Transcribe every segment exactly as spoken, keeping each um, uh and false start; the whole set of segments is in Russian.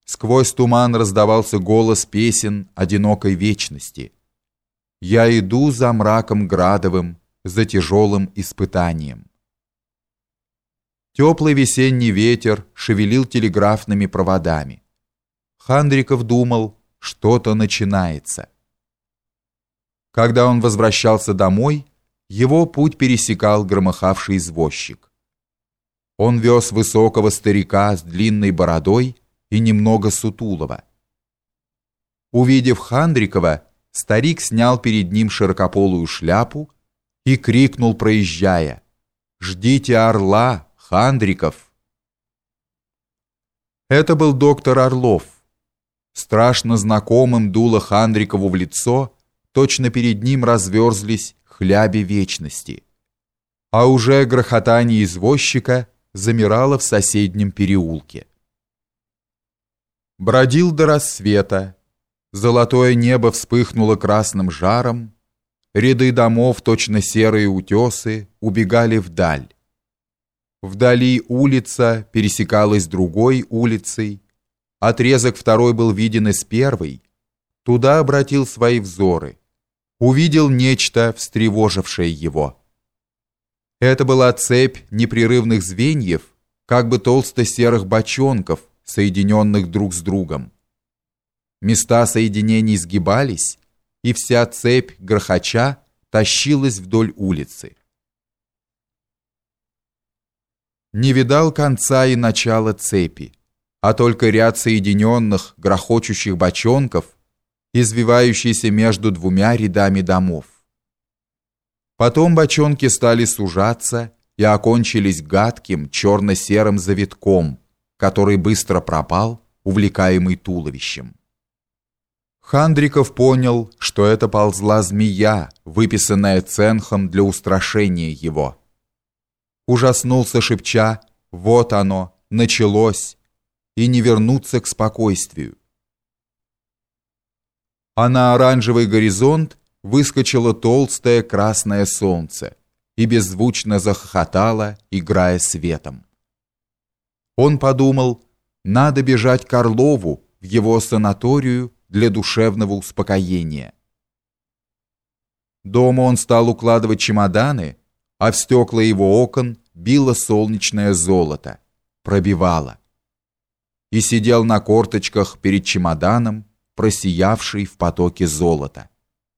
Сквозь туман раздавался голос песен одинокой вечности. Я иду за мраком градовым, за тяжелым испытанием. Теплый весенний ветер шевелил телеграфными проводами. Хандриков думал, что-то начинается. Когда он возвращался домой, его путь пересекал громыхавший извозчик. Он вез высокого старика с длинной бородой и немного сутулого. Увидев Хандрикова, старик снял перед ним широкополую шляпу и крикнул, проезжая: «Ждите орла, Хандриков!» Это был доктор Орлов. Страшно знакомым дуло Хандрикову в лицо, точно перед ним разверзлись хляби вечности. А уже грохотание извозчика замирало в соседнем переулке. Бродил до рассвета. Золотое небо вспыхнуло красным жаром. Ряды домов, точно серые утесы, убегали вдаль. Вдали улица пересекалась другой улицей. Отрезок второй был виден из первой. Туда обратил свои взоры. Увидел нечто, встревожившее его. Это была цепь непрерывных звеньев, как бы толсто-серых бочонков, соединенных друг с другом. Места соединений сгибались, и вся цепь, грохоча, тащилась вдоль улицы. Не видал конца и начала цепи, а только ряд соединенных, грохочущих бочонков, извивающийся между двумя рядами домов. Потом бочонки стали сужаться и окончились гадким черно-серым завитком, который быстро пропал, увлекаемый туловищем. Хандриков понял, что это ползла змея, выписанная Ценхом для устрашения его. Ужаснулся, шепча: «Вот оно, началось, и не вернуться к спокойствию». А на оранжевый горизонт выскочило толстое красное солнце и беззвучно захохотало, играя светом. Он подумал, надо бежать к Орлову в его санаторию для душевного успокоения. Дома он стал укладывать чемоданы, а в стекла его окон било солнечное золото, пробивало. И сидел на корточках перед чемоданом, просиявший в потоке золота.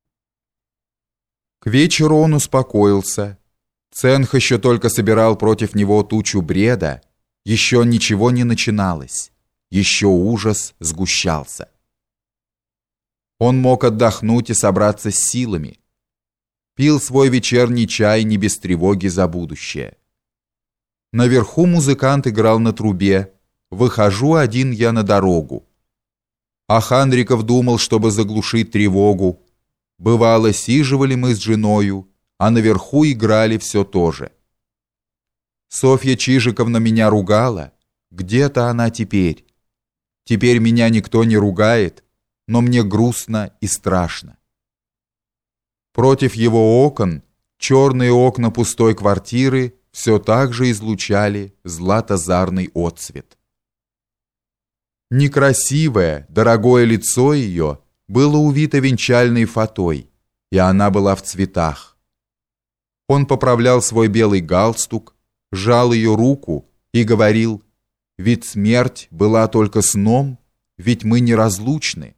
К вечеру он успокоился. Ценх еще только собирал против него тучу бреда, еще ничего не начиналось, еще ужас сгущался. Он мог отдохнуть и собраться с силами. Пил свой вечерний чай не без тревоги за будущее. Наверху музыкант играл на трубе. «Выхожу один я на дорогу». А Хандриков думал, чтобы заглушить тревогу. Бывало, сиживали мы с женою, а наверху играли все то же. Софья Чижиковна меня ругала. Где-то она теперь. Теперь меня никто не ругает, но мне грустно и страшно. Против его окон черные окна пустой квартиры все так же излучали злато-зарный отцвет. Некрасивое, дорогое лицо ее было увито венчальной фатой, и она была в цветах. Он поправлял свой белый галстук, жал ее руку и говорил: «Ведь смерть была только сном, ведь мы неразлучны».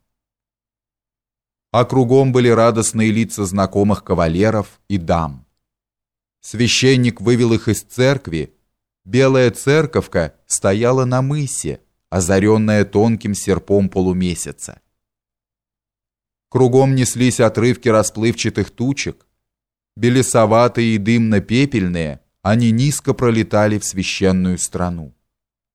А кругом были радостные лица знакомых кавалеров и дам. Священник вывел их из церкви. Белая церковка стояла на мысе, озаренная тонким серпом полумесяца. Кругом неслись отрывки расплывчатых тучек. Белесоватые и дымно-пепельные, они низко пролетали в священную страну.